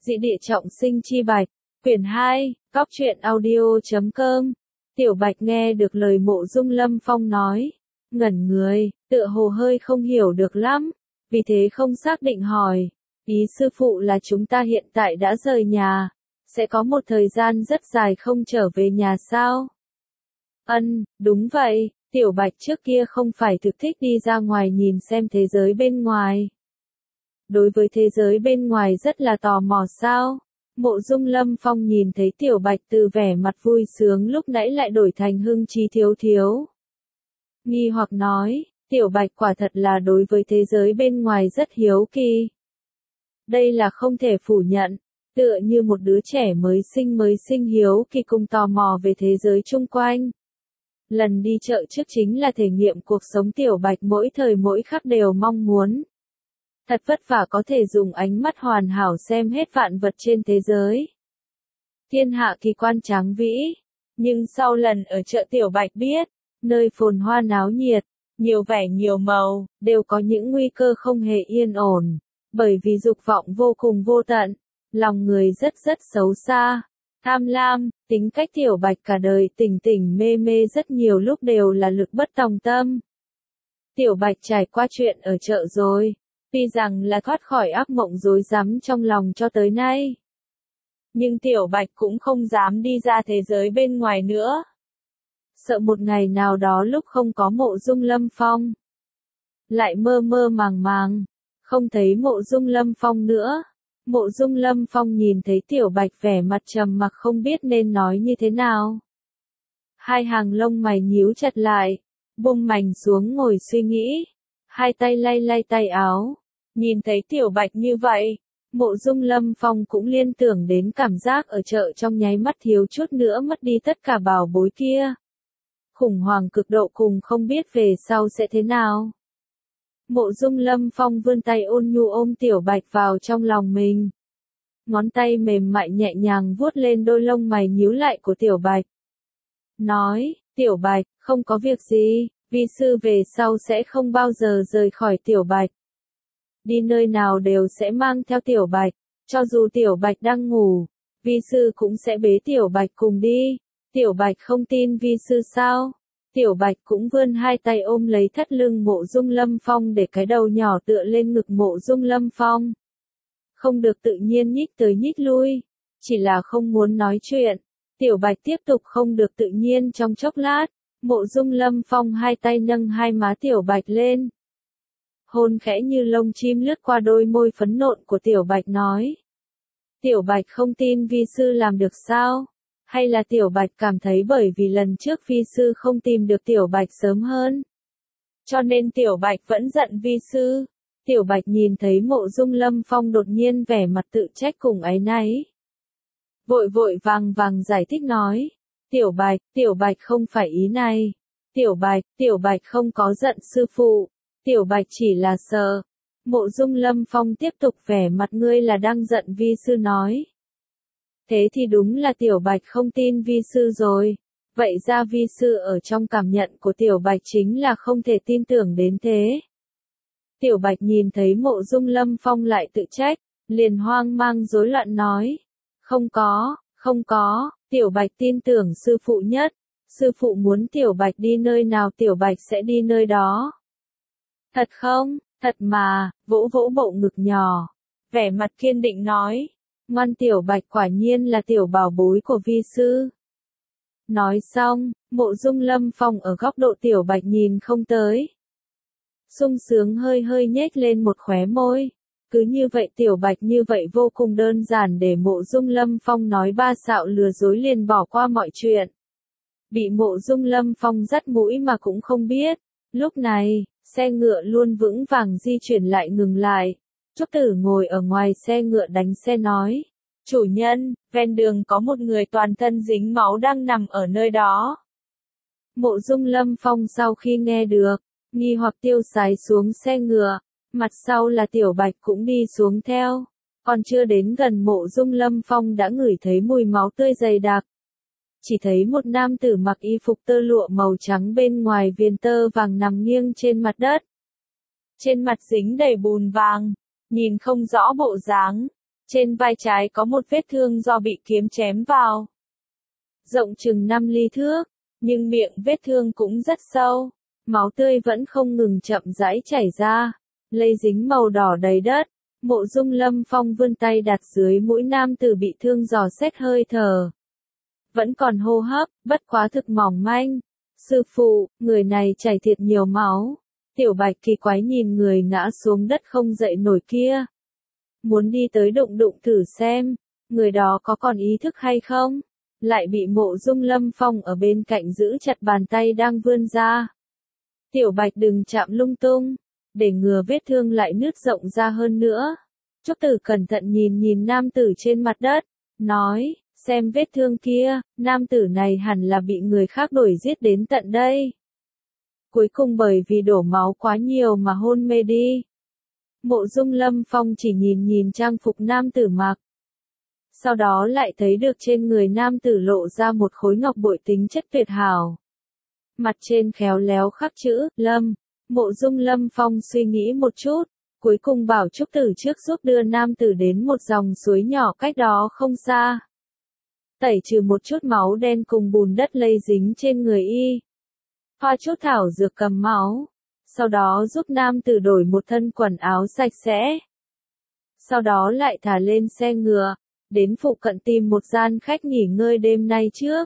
Dị địa trọng sinh chi bạch, quyển 2, góc truyện audio.com. Tiểu Bạch nghe được lời Mộ Dung Lâm Phong nói, ngẩn người, tựa hồ hơi không hiểu được lắm, vì thế không xác định hỏi, ý sư phụ là chúng ta hiện tại đã rời nhà, sẽ có một thời gian rất dài không trở về nhà sao? Đúng vậy, Tiểu Bạch trước kia không phải thực thích đi ra ngoài nhìn xem thế giới bên ngoài. Đối với thế giới bên ngoài rất là tò mò sao? Mộ Dung Lâm Phong nhìn thấy Tiểu Bạch từ vẻ mặt vui sướng lúc nãy lại đổi thành hưng trí thiếu thiếu. Nghi hoặc nói, Tiểu Bạch quả thật là đối với thế giới bên ngoài rất hiếu kỳ. Đây là không thể phủ nhận, tựa như một đứa trẻ mới sinh hiếu kỳ cùng tò mò về thế giới chung quanh. Lần đi chợ trước chính là thể nghiệm cuộc sống Tiểu Bạch mỗi thời mỗi khắc đều mong muốn. Thật vất vả có thể dùng ánh mắt hoàn hảo xem hết vạn vật trên thế giới. Thiên hạ kỳ quan tráng vĩ, nhưng sau lần ở chợ Tiểu Bạch biết, nơi phồn hoa náo nhiệt, nhiều vẻ nhiều màu, đều có những nguy cơ không hề yên ổn, bởi vì dục vọng vô cùng vô tận, lòng người rất xấu xa, tham lam, tính cách Tiểu Bạch cả đời tỉnh mê rất nhiều lúc đều là lực bất tòng tâm. Tiểu Bạch trải qua chuyện ở chợ rồi. Tuy rằng là thoát khỏi ác mộng rối rắm trong lòng cho tới nay. Nhưng Tiểu Bạch cũng không dám đi ra thế giới bên ngoài nữa. Sợ một ngày nào đó lúc không có Mộ Dung Lâm Phong. Lại mơ màng, không thấy Mộ Dung Lâm Phong nữa. Mộ Dung Lâm Phong nhìn thấy Tiểu Bạch vẻ mặt trầm mặc không biết nên nói như thế nào. Hai hàng lông mày nhíu chặt lại, buông mảnh xuống ngồi suy nghĩ. Hai tay lay tay áo. Nhìn thấy Tiểu Bạch như vậy, Mộ Dung Lâm Phong cũng liên tưởng đến cảm giác ở chợ trong nháy mắt thiếu chút nữa mất đi tất cả bảo bối kia. Khủng hoảng cực độ cùng không biết về sau sẽ thế nào. Mộ Dung Lâm Phong vươn tay ôn nhu ôm Tiểu Bạch vào trong lòng mình. Ngón tay mềm mại nhẹ nhàng vuốt lên đôi lông mày nhíu lại của Tiểu Bạch. Nói, Tiểu Bạch, không có việc gì, vi sư về sau sẽ không bao giờ rời khỏi Tiểu Bạch. Đi nơi nào đều sẽ mang theo Tiểu Bạch, cho dù Tiểu Bạch đang ngủ, vi sư cũng sẽ bế Tiểu Bạch cùng đi. Tiểu Bạch không tin vi sư sao? Tiểu Bạch cũng vươn hai tay ôm lấy thắt lưng Mộ Dung Lâm Phong để cái đầu nhỏ tựa lên ngực Mộ Dung Lâm Phong. Không được tự nhiên nhích tới nhích lui, chỉ là không muốn nói chuyện. Tiểu Bạch tiếp tục không được tự nhiên trong chốc lát, Mộ Dung Lâm Phong hai tay nâng hai má Tiểu Bạch lên. Hôn khẽ như lông chim lướt qua đôi môi phấn nộn của Tiểu Bạch nói. Tiểu Bạch không tin vi sư làm được sao? Hay là Tiểu Bạch cảm thấy bởi vì lần trước vi sư không tìm được Tiểu Bạch sớm hơn? Cho nên Tiểu Bạch vẫn giận vi sư. Tiểu Bạch nhìn thấy Mộ Dung Lâm Phong đột nhiên vẻ mặt tự trách cùng áy náy. Vội vàng giải thích nói. Tiểu Bạch không phải ý này. Tiểu Bạch không có giận sư phụ. Tiểu Bạch chỉ là sợ. Mộ Dung Lâm Phong tiếp tục vẻ mặt ngươi là đang giận vi sư nói. Thế thì đúng là Tiểu Bạch không tin vi sư rồi. Vậy ra vi sư ở trong cảm nhận của Tiểu Bạch chính là không thể tin tưởng đến thế. Tiểu Bạch nhìn thấy Mộ Dung Lâm Phong lại tự trách, liền hoang mang rối loạn nói. Không có, Tiểu Bạch tin tưởng sư phụ nhất. Sư phụ muốn Tiểu Bạch đi nơi nào Tiểu Bạch sẽ đi nơi đó. Thật không? Thật mà, vỗ bộ ngực nhỏ. Vẻ mặt kiên định nói. Ngoan Tiểu Bạch quả nhiên là tiểu bảo bối của vi sư. Nói xong, Mộ Dung Lâm Phong ở góc độ Tiểu Bạch nhìn không tới. Sung sướng hơi nhếch lên một khóe môi. Cứ như vậy Tiểu Bạch như vậy vô cùng đơn giản để Mộ Dung Lâm Phong nói ba xạo lừa dối liền bỏ qua mọi chuyện. Bị Mộ Dung Lâm Phong dắt mũi mà cũng không biết. Lúc này, xe ngựa luôn vững vàng di chuyển lại ngừng lại. Trúc Tử ngồi ở ngoài xe ngựa đánh xe nói. Chủ nhân, ven đường có một người toàn thân dính máu đang nằm ở nơi đó. Mộ Dung Lâm Phong sau khi nghe được, nghi hoặc tiêu sái xuống xe ngựa, mặt sau là Tiểu Bạch cũng đi xuống theo. Còn chưa đến gần Mộ Dung Lâm Phong đã ngửi thấy mùi máu tươi dày đặc. Chỉ thấy một nam tử mặc y phục tơ lụa màu trắng bên ngoài viền tơ vàng nằm nghiêng trên mặt đất. Trên mặt dính đầy bùn vàng, nhìn không rõ bộ dáng, Trên vai trái có một vết thương do bị kiếm chém vào. Rộng chừng 5 ly thước, nhưng miệng vết thương cũng rất sâu. Máu tươi vẫn không ngừng chậm rãi chảy ra, lây dính màu đỏ đầy đất. Mộ Dung Lâm Phong vươn tay đặt dưới mũi nam tử bị thương dò xét hơi thở. Vẫn còn hô hấp, bất quá thực mỏng manh. Sư phụ, người này chảy thiệt nhiều máu. Tiểu Bạch kỳ quái nhìn người ngã xuống đất không dậy nổi kia. Muốn đi tới đụng đụng thử xem, người đó có còn ý thức hay không? Lại bị Mộ Dung Lâm Phong ở bên cạnh giữ chặt bàn tay đang vươn ra. Tiểu Bạch đừng chạm lung tung, để ngừa vết thương lại nứt rộng ra hơn nữa. Trúc Tử cẩn thận nhìn nam tử trên mặt đất, nói, xem vết thương kia, nam tử này hẳn là bị người khác đuổi giết đến tận đây. Cuối cùng bởi vì đổ máu quá nhiều mà hôn mê đi. Mộ Dung Lâm Phong chỉ nhìn trang phục nam tử mặc. Sau đó lại thấy được trên người nam tử lộ ra một khối ngọc bội tính chất tuyệt hảo. Mặt trên khéo léo khắc chữ, Lâm. Mộ Dung Lâm Phong suy nghĩ một chút, cuối cùng bảo Trúc Tử trước giúp đưa nam tử đến một dòng suối nhỏ cách đó không xa. Tẩy trừ một chút máu đen cùng bùn đất lây dính trên người y. Hoa chút thảo dược cầm máu. Sau đó giúp nam tử đổi một thân quần áo sạch sẽ. Sau đó lại thả lên xe ngựa, đến phụ cận tìm một gian khách nghỉ ngơi đêm nay trước.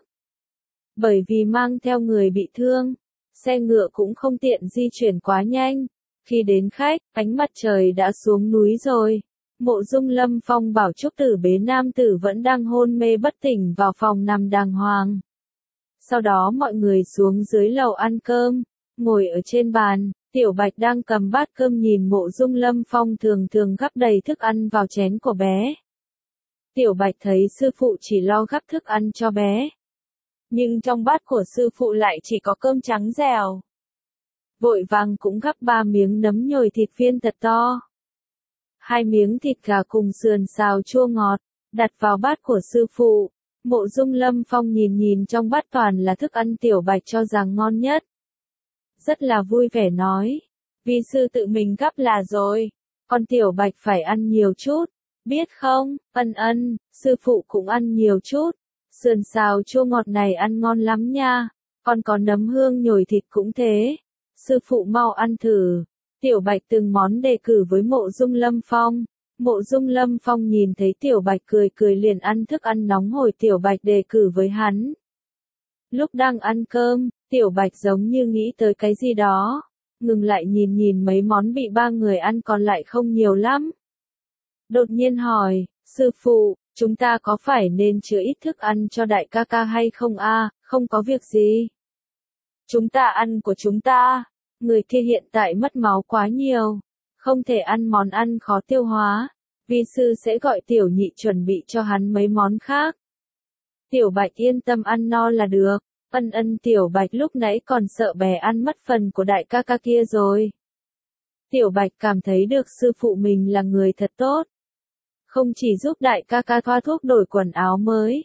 Bởi vì mang theo người bị thương, xe ngựa cũng không tiện di chuyển quá nhanh. Khi đến khách, ánh mặt trời đã xuống núi rồi. Mộ Dung Lâm Phong bảo Trúc Tử bế nam tử vẫn đang hôn mê bất tỉnh vào phòng nằm đàng hoàng. Sau đó mọi người xuống dưới lầu ăn cơm, ngồi ở trên bàn, Tiểu Bạch đang cầm bát cơm nhìn Mộ Dung Lâm Phong thường gắp đầy thức ăn vào chén của bé. Tiểu Bạch thấy sư phụ chỉ lo gắp thức ăn cho bé. Nhưng trong bát của sư phụ lại chỉ có cơm trắng dẻo. Vội vàng cũng gắp 3 miếng nấm nhồi thịt viên thật to. 2 miếng thịt gà cùng sườn xào chua ngọt, đặt vào bát của sư phụ. Mộ Dung Lâm Phong nhìn trong bát toàn là thức ăn Tiểu Bạch cho rằng ngon nhất. Rất là vui vẻ nói, vi sư tự mình gắp là rồi, còn Tiểu Bạch phải ăn nhiều chút, biết không? Ân, sư phụ cũng ăn nhiều chút, sườn xào chua ngọt này ăn ngon lắm nha, còn có nấm hương nhồi thịt cũng thế, sư phụ mau ăn thử. Tiểu Bạch từng món đề cử với Mộ Dung Lâm Phong. Mộ Dung Lâm Phong nhìn thấy Tiểu Bạch cười liền ăn thức ăn nóng hổi Tiểu Bạch đề cử với hắn. Lúc đang ăn cơm, Tiểu Bạch giống như nghĩ tới cái gì đó, ngừng lại nhìn mấy món bị 3 người ăn còn lại không nhiều lắm. Đột nhiên hỏi, sư phụ, chúng ta có phải nên chứa ít thức ăn cho đại ca ca hay không a? Không có việc gì. Chúng ta ăn của chúng ta, người kia hiện tại mất máu quá nhiều, không thể ăn món ăn khó tiêu hóa, vi sư sẽ gọi Tiểu Nhị chuẩn bị cho hắn mấy món khác. Tiểu Bạch yên tâm ăn no là được. Ân Tiểu Bạch lúc nãy còn sợ bé ăn mất phần của đại ca ca kia rồi. Tiểu Bạch cảm thấy được sư phụ mình là người thật tốt. Không chỉ giúp đại ca ca thoa thuốc đổi quần áo mới,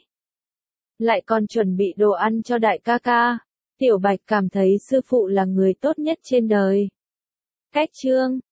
lại còn chuẩn bị đồ ăn cho đại ca ca. Tiểu Bạch cảm thấy sư phụ là người tốt nhất trên đời. Cách chương